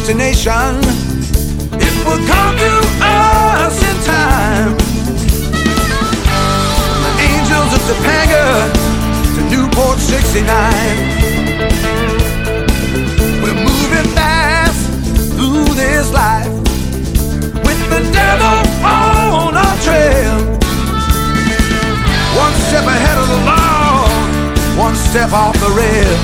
destination. It will come to us in time. From the Angels of Topanga to Newport 69, we're moving fast through this life with the devil on our trail. One step ahead of the law, one step off the rail.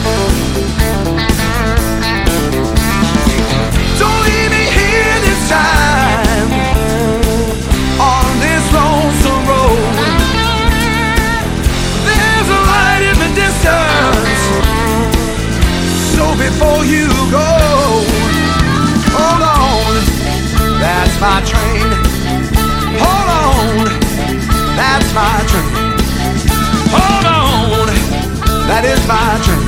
Don't leave me here this time on this lonesome road. There's a light in the distance, so before you go, hold on, that's my train. Hold on, that's my train. Hold on, that is my train.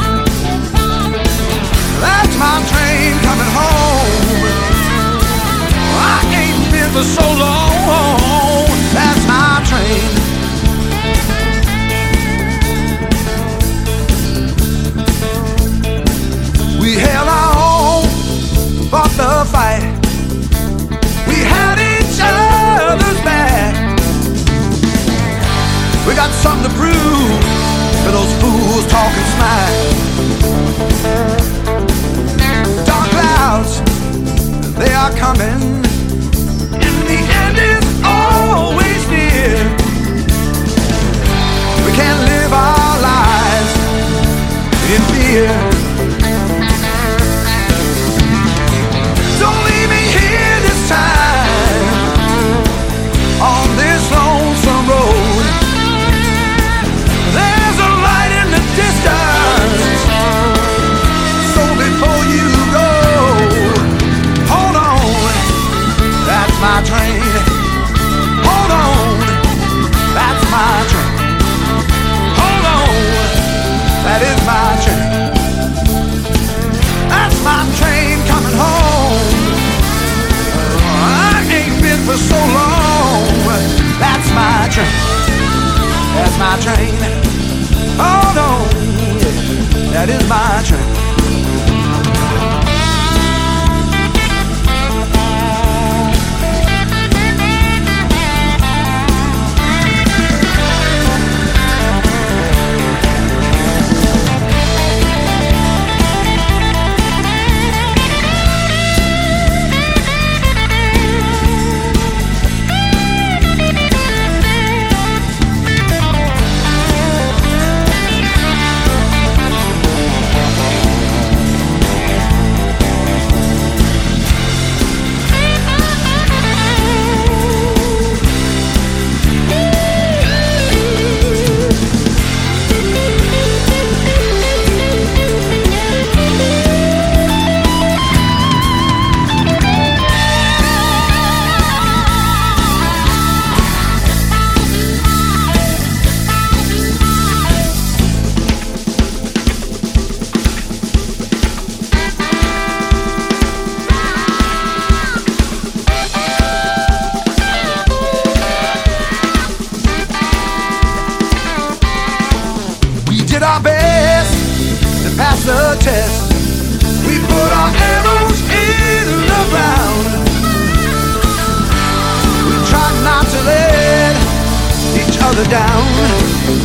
That's my train coming home. I ain't been for so long. That's my train. We held our own, fought the fight. We had each other's back. We got something to prove to those fools talking smack. Dark clouds, they are coming. And the end is always near. We can't live our lives in fear. Don't leave me here this time on this lonesome road. There's a light in the distance, so before you go, hold on, that's my train. Hold on, that's my train. Hold on, that is my train. That's my train coming home. I ain't been for so long. That's my train. That's my train. Hold on, that is my train. Our best to pass the test. We put our arrows in the ground. We tried not to let each other down.